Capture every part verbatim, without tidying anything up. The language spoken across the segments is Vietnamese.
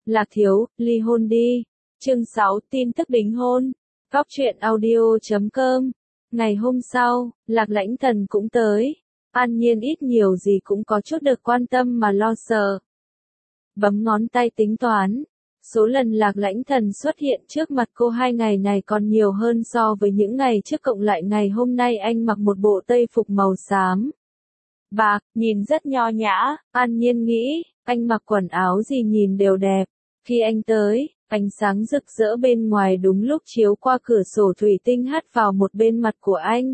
Lạc Thiếu, ly hôn đi. Chương sáu, tin tức đính hôn. Góc truyện audio chấm com. Ngày hôm sau, Lạc Lãnh Thần cũng tới. An Nhiên ít nhiều gì cũng có chút được quan tâm mà lo sợ. Bấm ngón tay tính toán. Số lần Lạc Lãnh Thần xuất hiện trước mặt cô hai ngày này còn nhiều hơn so với những ngày trước, cộng lại ngày hôm nay anh mặc một bộ tây phục màu xám bạc, nhìn rất nho nhã. An Nhiên nghĩ, anh mặc quần áo gì nhìn đều đẹp. Khi anh tới, ánh sáng rực rỡ bên ngoài đúng lúc chiếu qua cửa sổ thủy tinh hắt vào một bên mặt của anh.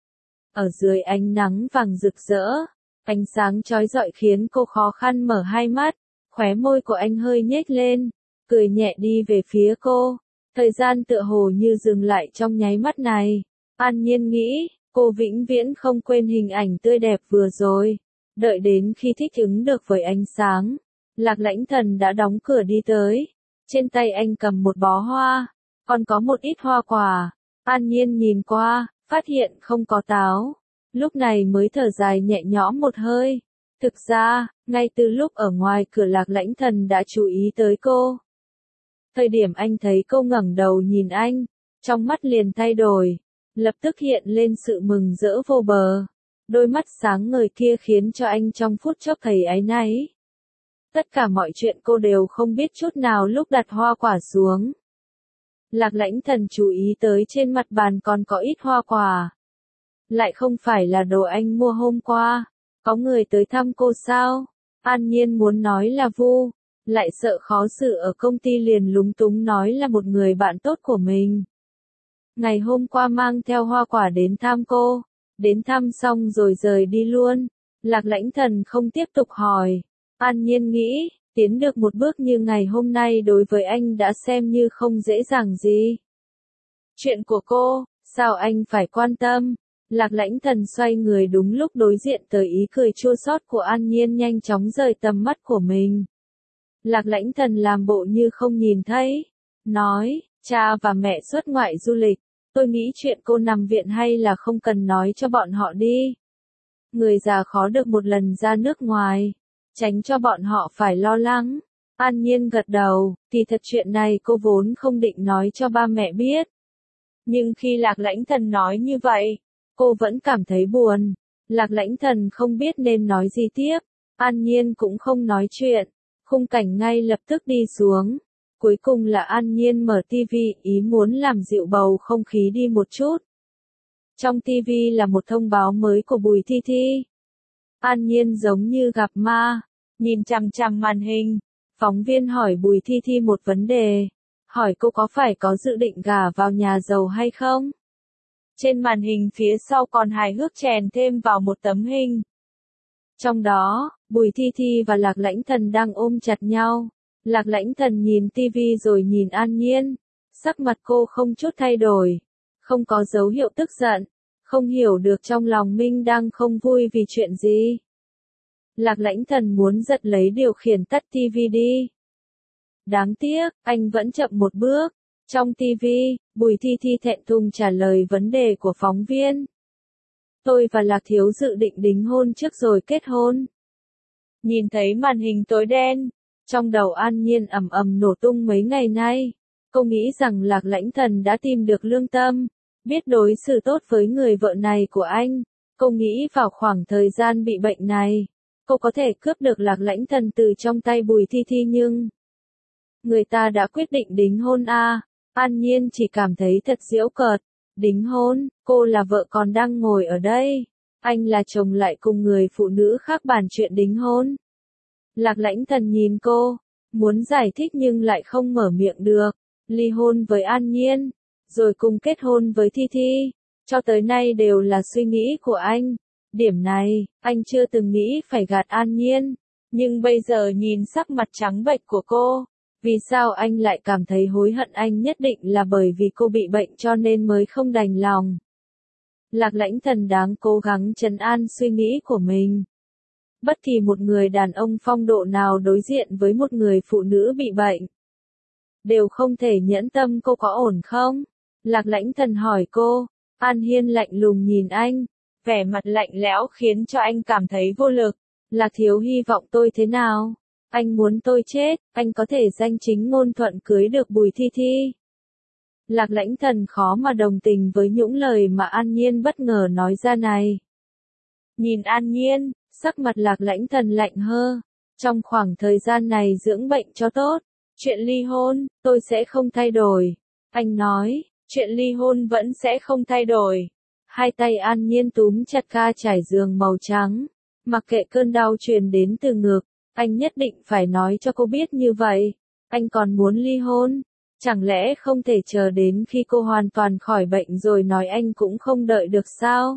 Ở dưới ánh nắng vàng rực rỡ, ánh sáng chói rọi khiến cô khó khăn mở hai mắt, khóe môi của anh hơi nhếch lên, cười nhẹ đi về phía cô. Thời gian tựa hồ như dừng lại trong nháy mắt này. An Nhiên nghĩ, cô vĩnh viễn không quên hình ảnh tươi đẹp vừa rồi. Đợi đến khi thích ứng được với ánh sáng, Lạc Lãnh Thần đã đóng cửa đi tới. Trên tay anh cầm một bó hoa, còn có một ít hoa quả. An Nhiên nhìn qua, phát hiện không có táo. Lúc này mới thở dài nhẹ nhõm một hơi. Thực ra, ngay từ lúc ở ngoài cửa Lạc Lãnh Thần đã chú ý tới cô. Thời điểm anh thấy cô ngẩng đầu nhìn anh, trong mắt liền thay đổi, lập tức hiện lên sự mừng rỡ vô bờ. Đôi mắt sáng ngời kia khiến cho anh trong phút chốc thấy áy náy. Tất cả mọi chuyện cô đều không biết chút nào lúc đặt hoa quả xuống. Lạc Lãnh Thần chú ý tới trên mặt bàn còn có ít hoa quả. Lại không phải là đồ anh mua hôm qua. Có người tới thăm cô sao? An Nhiên muốn nói là Vu, lại sợ khó xử ở công ty liền lúng túng nói là một người bạn tốt của mình. Ngày hôm qua mang theo hoa quả đến thăm cô, đến thăm xong rồi rời đi luôn. Lạc Lãnh Thần không tiếp tục hỏi. An Nhiên nghĩ, tiến được một bước như ngày hôm nay đối với anh đã xem như không dễ dàng gì. Chuyện của cô, sao anh phải quan tâm? Lạc Lãnh Thần xoay người đúng lúc đối diện tới ý cười chua xót của An Nhiên nhanh chóng rời tầm mắt của mình. Lạc Lãnh Thần làm bộ như không nhìn thấy, nói, cha và mẹ xuất ngoại du lịch, tôi nghĩ chuyện cô nằm viện hay là không cần nói cho bọn họ đi. Người già khó được một lần ra nước ngoài, tránh cho bọn họ phải lo lắng. An Nhiên gật đầu, thì thật chuyện này cô vốn không định nói cho ba mẹ biết. Nhưng khi Lạc Lãnh Thần nói như vậy, cô vẫn cảm thấy buồn. Lạc Lãnh Thần không biết nên nói gì tiếp. An Nhiên cũng không nói chuyện. Khung cảnh ngay lập tức đi xuống. Cuối cùng là An Nhiên mở tivi, ý muốn làm dịu bầu không khí đi một chút. Trong tivi là một thông báo mới của Bùi Thi Thi. An Nhiên giống như gặp ma, nhìn chằm chằm màn hình. Phóng viên hỏi Bùi Thi Thi một vấn đề. Hỏi cô có phải có dự định gả vào nhà giàu hay không? Trên màn hình phía sau còn hài hước chèn thêm vào một tấm hình. Trong đó, Bùi Thi Thi và Lạc Lãnh Thần đang ôm chặt nhau. Lạc Lãnh Thần nhìn tivi rồi nhìn An Nhiên. Sắc mặt cô không chút thay đổi. Không có dấu hiệu tức giận. Không hiểu được trong lòng Minh đang không vui vì chuyện gì. Lạc Lãnh Thần muốn giật lấy điều khiển tắt tivi đi. Đáng tiếc, anh vẫn chậm một bước. Trong tivi, Bùi Thi Thi thẹn thùng trả lời vấn đề của phóng viên. Tôi và Lạc Thiếu dự định đính hôn trước rồi kết hôn. Nhìn thấy màn hình tối đen, trong đầu An Nhiên ầm ầm nổ tung mấy ngày nay. Cô nghĩ rằng Lạc Lãnh Thần đã tìm được lương tâm, biết đối xử tốt với người vợ này của anh. Cô nghĩ vào khoảng thời gian bị bệnh này, cô có thể cướp được Lạc Lãnh Thần từ trong tay Bùi Thi Thi nhưng... Người ta đã quyết định đính hôn à. An Nhiên chỉ cảm thấy thật giễu cợt. Đính hôn, cô là vợ còn đang ngồi ở đây. Anh là chồng lại cùng người phụ nữ khác bàn chuyện đính hôn. Lạc Lãnh Thần nhìn cô, muốn giải thích nhưng lại không mở miệng được. Ly hôn với An Nhiên, rồi cùng kết hôn với Thi Thi. Cho tới nay đều là suy nghĩ của anh. Điểm này, anh chưa từng nghĩ phải gạt An Nhiên. Nhưng bây giờ nhìn sắc mặt trắng bệch của cô, vì sao anh lại cảm thấy hối hận? Anh nhất định là bởi vì cô bị bệnh cho nên mới không đành lòng. Lạc Lãnh Thần đáng cố gắng trấn an suy nghĩ của mình. Bất kỳ một người đàn ông phong độ nào đối diện với một người phụ nữ bị bệnh, đều không thể nhẫn tâm. Cô có ổn không? Lạc Lãnh Thần hỏi cô. An Hiên lạnh lùng nhìn anh, vẻ mặt lạnh lẽo khiến cho anh cảm thấy vô lực. Lạc Thiếu hy vọng tôi thế nào? Anh muốn tôi chết, anh có thể danh chính ngôn thuận cưới được Bùi Thi Thi. Lạc Lãnh Thần khó mà đồng tình với những lời mà An Nhiên bất ngờ nói ra này. Nhìn An Nhiên, sắc mặt Lạc Lãnh Thần lạnh hơ. Trong khoảng thời gian này dưỡng bệnh cho tốt. Chuyện ly hôn, tôi sẽ không thay đổi. Anh nói, chuyện ly hôn vẫn sẽ không thay đổi. Hai tay An Nhiên túm chặt ga trải giường màu trắng. Mặc kệ cơn đau truyền đến từ ngực, anh nhất định phải nói cho cô biết như vậy. Anh còn muốn ly hôn. Chẳng lẽ không thể chờ đến khi cô hoàn toàn khỏi bệnh rồi nói anh cũng không đợi được sao?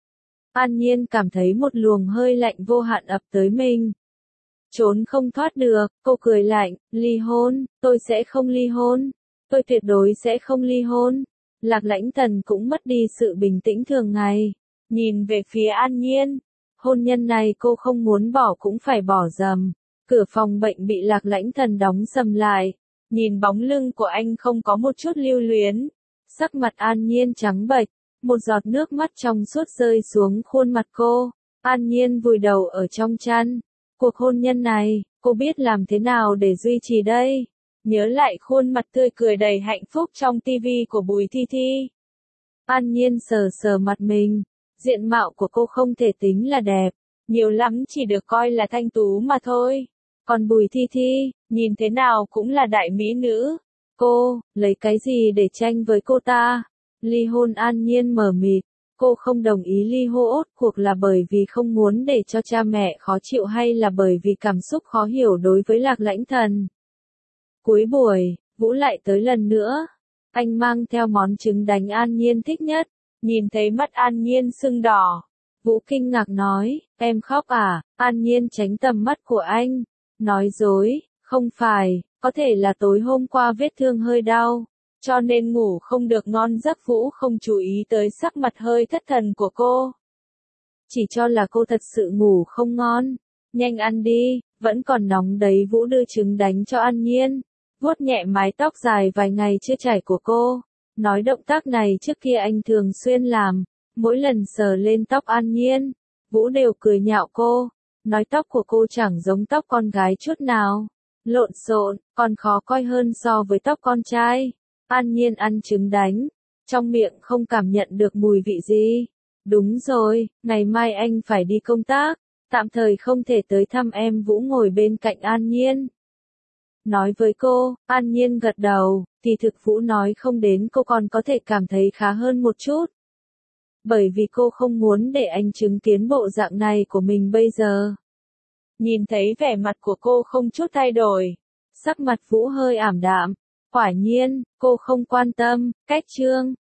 An Nhiên cảm thấy một luồng hơi lạnh vô hạn ập tới mình. Trốn không thoát được, cô cười lạnh, ly hôn, tôi sẽ không ly hôn. Tôi tuyệt đối sẽ không ly hôn. Lạc Lãnh Thần cũng mất đi sự bình tĩnh thường ngày. Nhìn về phía An Nhiên. Hôn nhân này cô không muốn bỏ cũng phải bỏ dầm. Cửa phòng bệnh bị Lạc Lãnh Thần đóng sầm lại. Nhìn bóng lưng của anh không có một chút lưu luyến. Sắc mặt An Nhiên trắng bệch. Một giọt nước mắt trong suốt rơi xuống khuôn mặt cô. An Nhiên vùi đầu ở trong chăn. Cuộc hôn nhân này, cô biết làm thế nào để duy trì đây? Nhớ lại khuôn mặt tươi cười đầy hạnh phúc trong tivi của Bùi Thi Thi. An Nhiên sờ sờ mặt mình. Diện mạo của cô không thể tính là đẹp. Nhiều lắm chỉ được coi là thanh tú mà thôi. Còn Bùi Thi Thi, nhìn thế nào cũng là đại mỹ nữ. Cô, lấy cái gì để tranh với cô ta? Ly hôn An Nhiên mờ mịt. Cô không đồng ý ly hôn cuộc là bởi vì không muốn để cho cha mẹ khó chịu hay là bởi vì cảm xúc khó hiểu đối với Lạc Lãnh Thần. Cuối buổi, Vũ lại tới lần nữa. Anh mang theo món trứng đánh An Nhiên thích nhất. Nhìn thấy mắt An Nhiên sưng đỏ. Vũ kinh ngạc nói, em khóc à? An Nhiên tránh tầm mắt của anh. Nói dối, không phải, có thể là tối hôm qua vết thương hơi đau. Cho nên ngủ không được ngon giấc. Vũ không chú ý tới sắc mặt hơi thất thần của cô. Chỉ cho là cô thật sự ngủ không ngon. Nhanh ăn đi, vẫn còn nóng đấy. Vũ đưa trứng đánh cho An Nhiên. Vuốt nhẹ mái tóc dài vài ngày chưa chải của cô. Nói động tác này trước kia anh thường xuyên làm. Mỗi lần sờ lên tóc An Nhiên, Vũ đều cười nhạo cô. Nói tóc của cô chẳng giống tóc con gái chút nào. Lộn xộn, còn khó coi hơn so với tóc con trai. An Nhiên ăn trứng đánh. Trong miệng không cảm nhận được mùi vị gì. Đúng rồi, ngày mai anh phải đi công tác. Tạm thời không thể tới thăm em. Vũ ngồi bên cạnh An Nhiên. Nói với cô, An Nhiên gật đầu. Thì thực Vũ nói không đến cô còn có thể cảm thấy khá hơn một chút. Bởi vì cô không muốn để anh chứng kiến bộ dạng này của mình bây giờ. Nhìn thấy vẻ mặt của cô không chút thay đổi. Sắc mặt Vũ hơi ảm đạm. Quả nhiên, cô không quan tâm. Cách chương.